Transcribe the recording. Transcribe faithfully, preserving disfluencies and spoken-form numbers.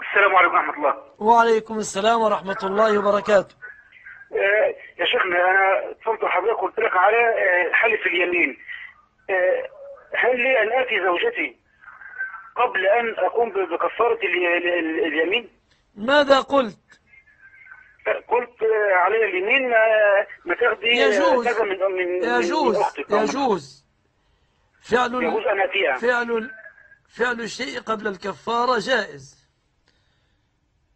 السلام عليكم ورحمة الله. وعليكم السلام ورحمة الله وبركاته. آه، يا شيخنا، أنا اتصلت بحضرتك قلت لك على آه، حلف اليمين. آه، هل لي أن آتي زوجتي قبل أن أقوم بكفارة ال- ال- اليمين؟ ماذا قلت؟ قلت آه، علي اليمين آه، ما تاخدي آه، يجوز كذا من من من يجوز أختك أو من يجوز فعل يجوز أن آتيها. فعل فعل الشيء قبل الكفارة جائز.